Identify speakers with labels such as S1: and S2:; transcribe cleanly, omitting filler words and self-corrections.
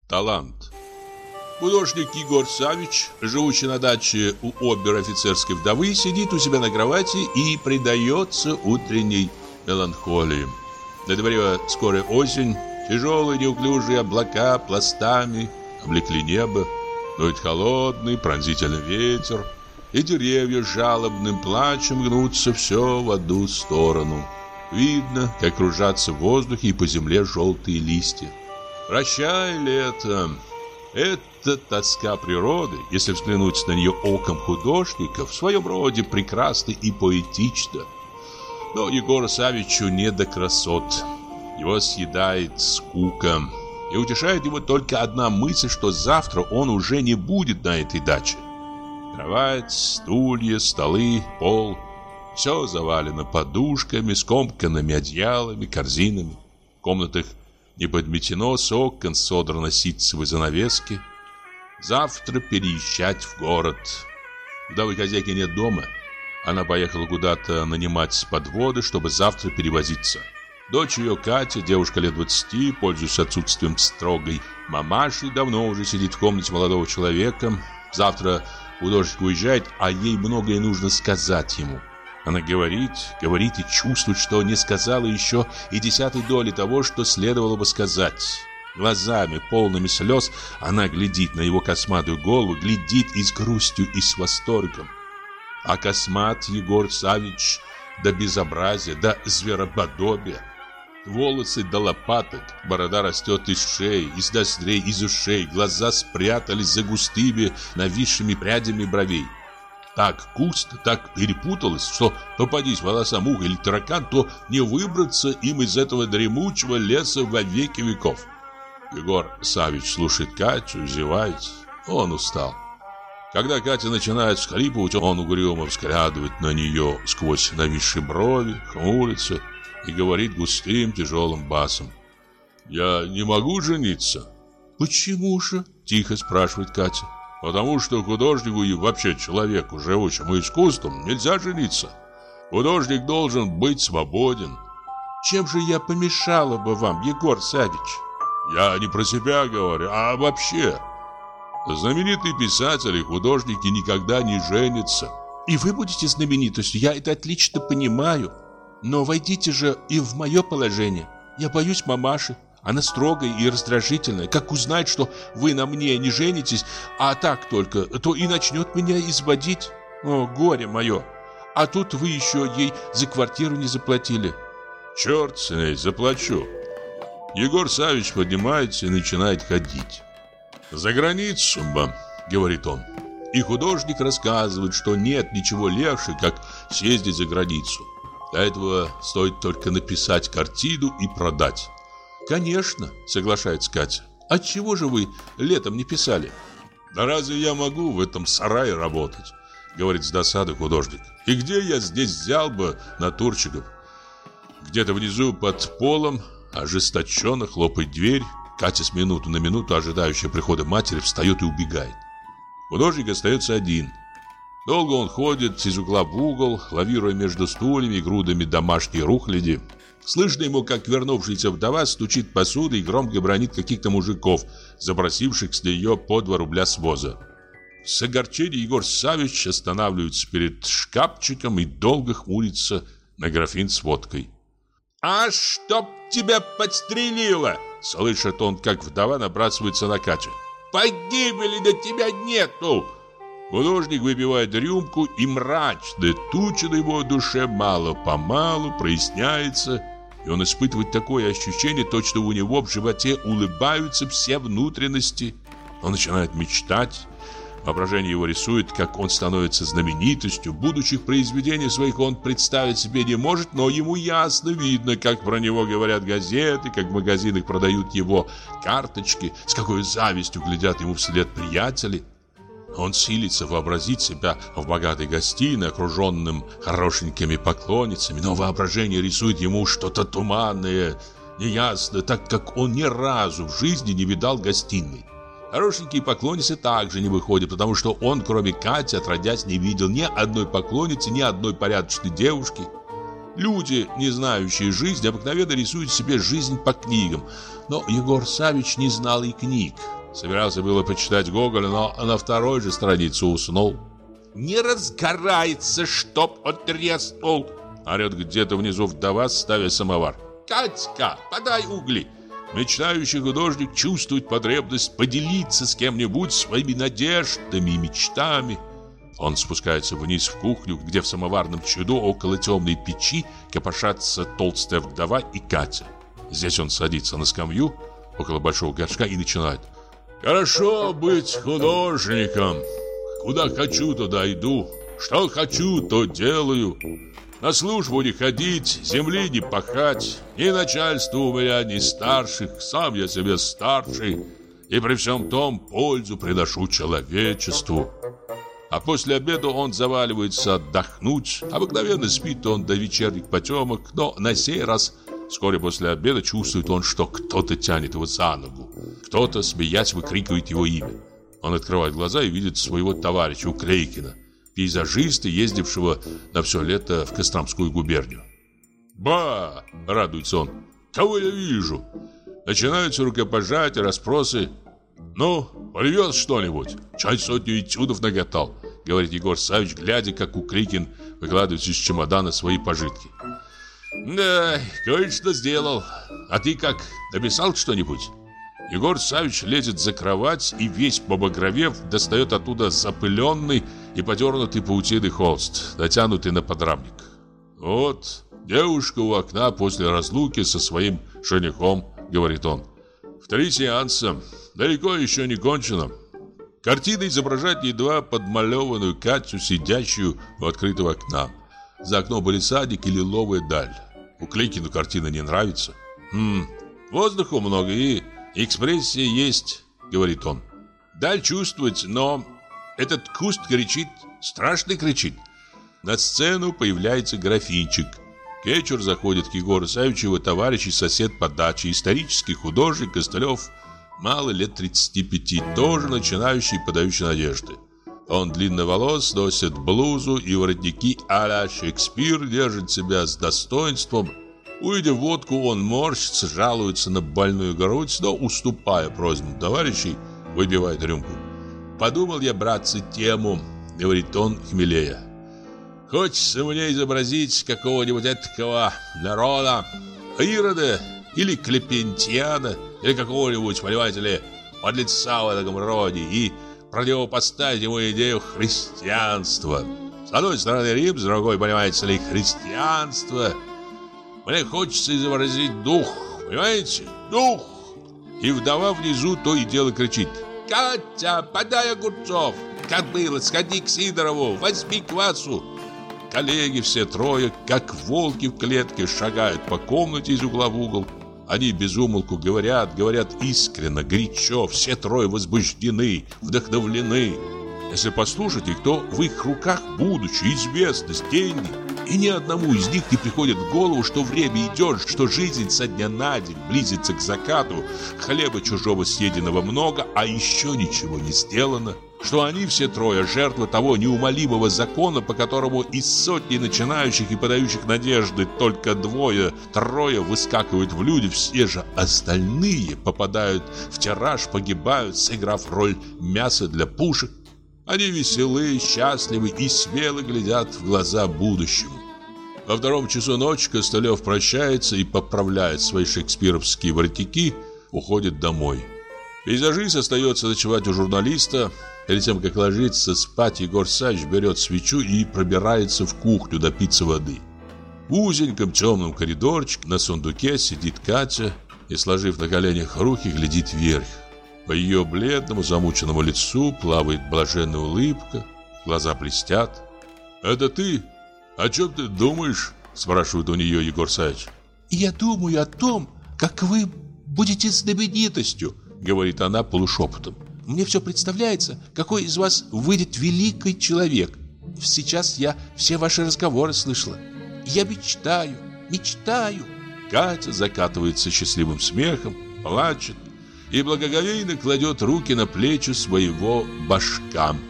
S1: Талант. Художник Егор Савич, живущий на даче у обер-офицерской вдовы, сидит у себя на кровати и предается утренней меланхолии. На дворе скорая осень, тяжелые неуклюжие облака пластами облекли небо, дует холодный пронзительный ветер, и деревья жалобным плачем гнутся все в одну сторону. Видно, как кружатся в воздухе и по земле желтые листья. Прощай, лето! Это тоска природы, если взглянуть на нее оком художника, в своем роде прекрасна и поэтична. Но Егору Савичу не до красот. Его съедает скука. И утешает его только одна мысль, что завтра он уже не будет на этой даче. Кровать, стулья, столы, пол — все завалено подушками, скомканными одеялами, корзинами. В комнатах не подметено, с окон содраны ситцевые занавески. Завтра переезжать в город. Вдовы хозяйки нет дома. Она поехала куда-то нанимать подводы, чтобы завтра перевозиться. Дочь ее, Катя, девушка лет 20, пользуясь отсутствием строгой мамаши, давно уже сидит в комнате молодого человека. Завтра художник уезжает, а ей многое нужно сказать ему. Она говорит и чувствует, что не сказала еще и десятой доли того, что следовало бы сказать. Глазами, полными слез, она глядит на его косматую голову, глядит и с грустью, и с восторгом. А космат Егор Савич до безобразия, до звероподобия. Волосы до лопаток, борода растет из шеи, из ноздрей, из ушей, глаза спрятались за густыми, нависшими прядями бровей. Так густо, так перепуталось, что попадись волосам муха или таракан, то не выбраться им из этого дремучего леса во веки веков. Егор Савич слушает Катю, зевает. Он устал. Когда Катя начинает всхлипывать, он угрюмо взглядывает на нее сквозь нависшие брови, хмурится и говорит густым тяжелым басом: «Я не могу жениться». «Почему же?» – тихо спрашивает Катя. «Потому что художнику и вообще человеку, живущему искусством, нельзя жениться. Художник должен быть свободен». «Чем же я помешала бы вам, Егор Савич?» «Я не про себя говорю, а вообще. Знаменитые писатели и художники никогда не женятся». «И вы будете знаменитостью, я это отлично понимаю. Но войдите же и в мое положение. Я боюсь мамаши. Она строгая и раздражительная. Как узнает, что вы на мне не женитесь, а так только, то и начнет меня изводить. О, горе мое! А тут вы еще ей за квартиру не заплатили». «Черт с ней, заплачу». Егор Савич поднимается и начинает ходить. «За границу, — говорит он». И художник рассказывает, что нет ничего легче, как съездить за границу. Для этого стоит только написать картину и продать. «Конечно, — соглашается Катя. — Отчего же вы летом не писали?» «Да разве я могу в этом сарае работать? — говорит с досадой художник. — И где я здесь взял бы натурщиков?» Где-то внизу под полом ожесточенно хлопает дверь. Катя, с минуту на минуту ожидающая прихода матери, встает и убегает. Художник остается один. Долго он ходит из угла в угол, лавируя между стульями и грудами домашней рухляди. Слышно ему, как вернувшаяся вдова стучит посудой и громко бранит каких-то мужиков, запросивших с нее по 2 рубля с воза. С огорчением Егор Савич останавливается перед шкафчиком и долго хмурится на графин с водкой. «А чтоб тебя подстрелило!» — слышит он, как вдова набрасывается на Катю. «Погибели на тебя нету!» Художник выпивает рюмку, и мрачная туча на его душе мало-помалу проясняется, и он испытывает такое ощущение, точно у него в животе улыбаются все внутренности. Он начинает мечтать. Воображение его рисует, как он становится знаменитостью. Будущих произведений своих он представить себе не может, но ему ясно видно, как про него говорят газеты, как в магазинах продают его карточки, с какой завистью глядят ему вслед приятели. Он силится вообразить себя в богатой гостиной, окруженным хорошенькими поклонницами, но воображение рисует ему что-то туманное, неясное, так как он ни разу в жизни не видал гостиной. Хорошенькие поклонницы также не выходят, потому что он, кроме Кати, отродясь, не видел ни одной поклонницы, ни одной порядочной девушки. Люди, не знающие жизни, обыкновенно рисуют себе жизнь по книгам, но Егор Савич не знал и книг. Собирался было почитать Гоголя, но на второй же странице уснул. «Не разгорается, чтоб он треснул!» Орет где-то внизу вдова, ставя самовар. «Катька, подай угли!» Мечтающий художник чувствует потребность поделиться с кем-нибудь своими надеждами и мечтами. Он спускается вниз в кухню, где в самоварном чуду около темной печи копошатся толстая вдова и Катя. Здесь он садится на скамью около большого горшка и начинает. «Хорошо быть художником. Куда хочу, туда иду. Что хочу, то делаю. На службу не ходить, земли не пахать. Ни начальства у меня, ни старших. Сам я себе старший. И при всем том пользу приношу человечеству». А после обеда он заваливается отдохнуть. Обыкновенно спит он до вечерних потемок, но на сей раз вскоре после обеда чувствует он, что кто-то тянет его за ногу. Кто-то, смеясь, выкрикивает его имя. Он открывает глаза и видит своего товарища Уклейкина, пейзажиста, ездившего на все лето в Костромскую губернию. «Ба!» – радуется он. «Кого я вижу?» Начинаются рукопожатия, расспросы. «Ну, привез что-нибудь? Чай сотню этюдов наготал», — говорит Егор Саввич, глядя, как Уклейкин выкладывает из чемодана свои пожитки. «Да, кое-что сделал. А ты как, написал что-нибудь?» Егор Саввич лезет за кровать и весь побагровев достает оттуда запыленный и подернутый паутиной холст, натянутый на подрамник. «Вот, девушка у окна после разлуки со своим женихом», — говорит он. «В 3 сеанса. Далеко еще не кончено». Картина изображает едва подмалеванную Катю, сидящую у открытого окна. За окном были садик и лиловая даль. Уклейкину картина не нравится. Воздуха много и экспрессия есть», — говорит он. «Даль чувствуется, но этот куст кричит, страшно кричит». На сцену появляется графинчик. К вечеру заходит к Егору Саввичу его товарищ и сосед по даче, исторический художник Костылев, мало лет 35, тоже начинающий и подающий надежды. Он длинноволос, носит блузу и воротники а-ля Шекспир, держит себя с достоинством. Увидев водку, он морщится, жалуется на больную грудь, но, уступая просьбам товарищей, выпивает рюмку. «Подумал я, братцы, тему», — говорит он, хмелея. «Хочется мне изобразить какого-нибудь этакого народа, Ирода или Клепентьяна, или какого-нибудь, понимаете ли, подлеца в таком роде, и противопоставить ему идею христианства. С одной стороны Рим, с другой, понимаете ли, христианство. Мне хочется изобразить дух, понимаете, дух». И вдова внизу то и дело кричит: «Катя, подай огурцов! Кобыла, сходи к Сидорову, возьми квасу!» Коллеги все трое, как волки в клетке, шагают по комнате из угла в угол. Они без умолку говорят искренно, горячо, все трое возбуждены, вдохновлены. Если послушать их, то в их руках будущее, известность, деньги. И ни одному из них не приходит в голову, что время идет, что жизнь со дня на день близится к закату, хлеба чужого съеденного много, а еще ничего не сделано. Что они все трое жертвы того неумолимого закона, по которому из сотни начинающих и подающих надежды только 2-3 выскакивают в люди, все же остальные попадают в тираж, погибают, сыграв роль мяса для пушек. Они веселы, счастливы и смело глядят в глаза будущему. Во 2 часу ночи Костылев прощается и поправляет свои шекспировские воротники, уходит домой. Пейзажист остается ночевать у журналиста. Перед тем, как ложиться спать, Егор Саввич берет свечу и пробирается в кухню допиться воды. В узеньком темном коридорчике на сундуке сидит Катя и, сложив на коленях руки, глядит вверх. По ее бледному, замученному лицу плавает блаженная улыбка, глаза блестят. «Это ты? О чем ты думаешь?» – спрашивает у нее Егор Саввич. «Я думаю о том, как вы будете знаменитостью», – говорит она полушепотом. «Мне все представляется, какой из вас выйдет великий человек. Сейчас я все ваши разговоры слышала. Я мечтаю. Катя закатывается счастливым смехом, плачет и благоговейно кладет руки на плечи своего башка.